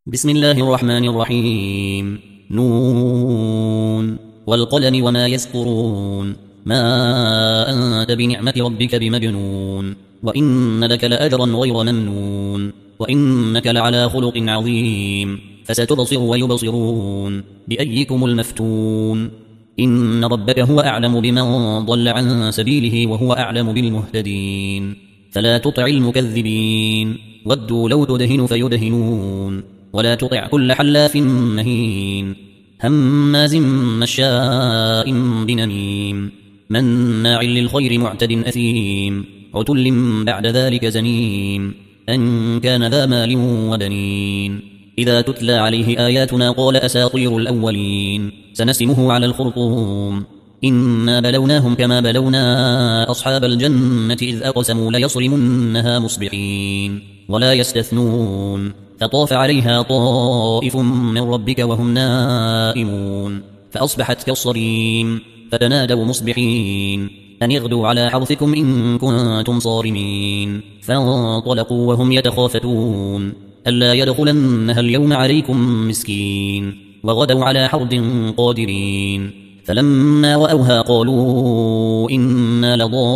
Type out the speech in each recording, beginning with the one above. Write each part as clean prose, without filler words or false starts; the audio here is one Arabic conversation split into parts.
بسم الله الرحمن الرحيم. نون والقلم وما يسطرون. ما أنت بنعمة ربك بمجنون، وإن لك لأجرا غير ممنون، وإنك لعلى خلق عظيم. فستبصر ويبصرون بأيكم المفتون. إن ربك هو أعلم بمن ضل عن سبيله وهو أعلم بالمهتدين. فلا تطع المكذبين، ودوا لو تدهن فيدهنون. ولا تطع كل حلاف مهين، هماز مشاء بنميم، مناع للخير معتد أثيم، عتل بعد ذلك زنيم، أن كان ذا مال وبنين. إذا تتلى عليه آياتنا قال أساطير الأولين، سنسمه على الخرطوم. إنا بلوناهم كما بلونا أصحاب الجنة إذ أقسموا ليصرمنها مصبحين ولا يستثنون. فطاف عليها طائف من ربك وهم نائمون، فأصبحت كالصريم. فتنادوا مصبحين أن اغدوا على حرثكم إن كنتم صارمين. فانطلقوا وهم يتخافتون ألا يدخلنها اليوم عليكم مسكين، وغدوا على حرد قادرين. فلما رأوها قالوا إنا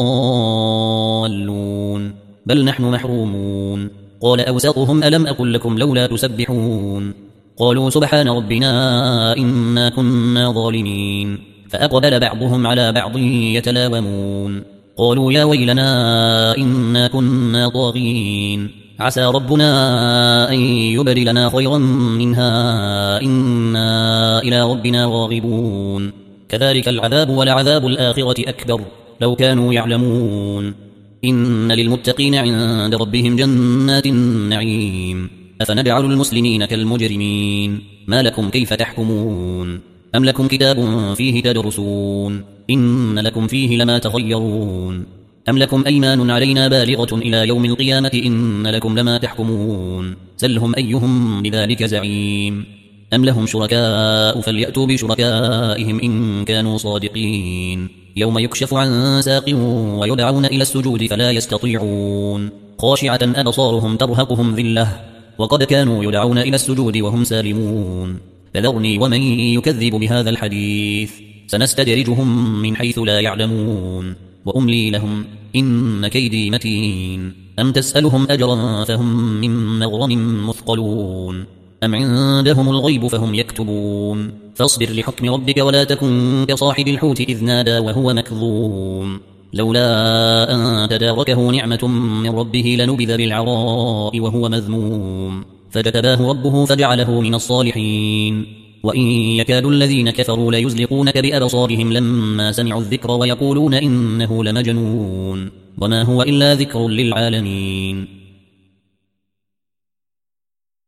لضالون بل نحن محرومون. قال أوسطهم ألم أقل لكم لولا تسبحون؟ قالوا سبحان ربنا إنا كنا ظالمين. فأقبل بعضهم على بعض يتلاومون قالوا يا ويلنا إنا كنا طاغين، عسى ربنا أن يبدلنا خيرا منها إنا إلى ربنا راغبون. كذلك العذاب ولعذاب الآخرة أكبر لو كانوا يعلمون. إن للمتقين عند ربهم جنات النعيم. أفنجعل المسلمين كالمجرمين؟ ما لكم كيف تحكمون؟ أم لكم كتاب فيه تدرسون؟ إن لكم فيه لما تخيرون. أم لكم أيمان علينا بالغة إلى يوم القيامة إن لكم لما تحكمون. سلهم أيهم بذلك زعيم. أم لهم شركاء فليأتوا بشركائهم إن كانوا صادقين. يوم يكشف عن ساق ويدعون إلى السجود فلا يستطيعون، خاشعة أبصارهم ترهقهم ذلة وقد كانوا يدعون إلى السجود وهم سالمون. فذرني ومن يكذب بهذا الحديث سنستدرجهم من حيث لا يعلمون، وأملي لهم إن كيدي متين. أم تسألهم أجرا فهم من مغرم مثقلون، أم عندهم الغيب فهم يكتبون. فاصبر لحكم ربك ولا تكن كصاحب الحوت إذ نادى وهو مكظوم، لولا أن تداركه نعمة من ربه لنبذ بالعراء وهو مذموم. فاجتباه ربه فجعله من الصالحين. وإن يكاد الذين كفروا ليزلقونك بأبصارهم لما سمعوا الذكر ويقولون إنه لمجنون وما هو إلا ذكر للعالمين.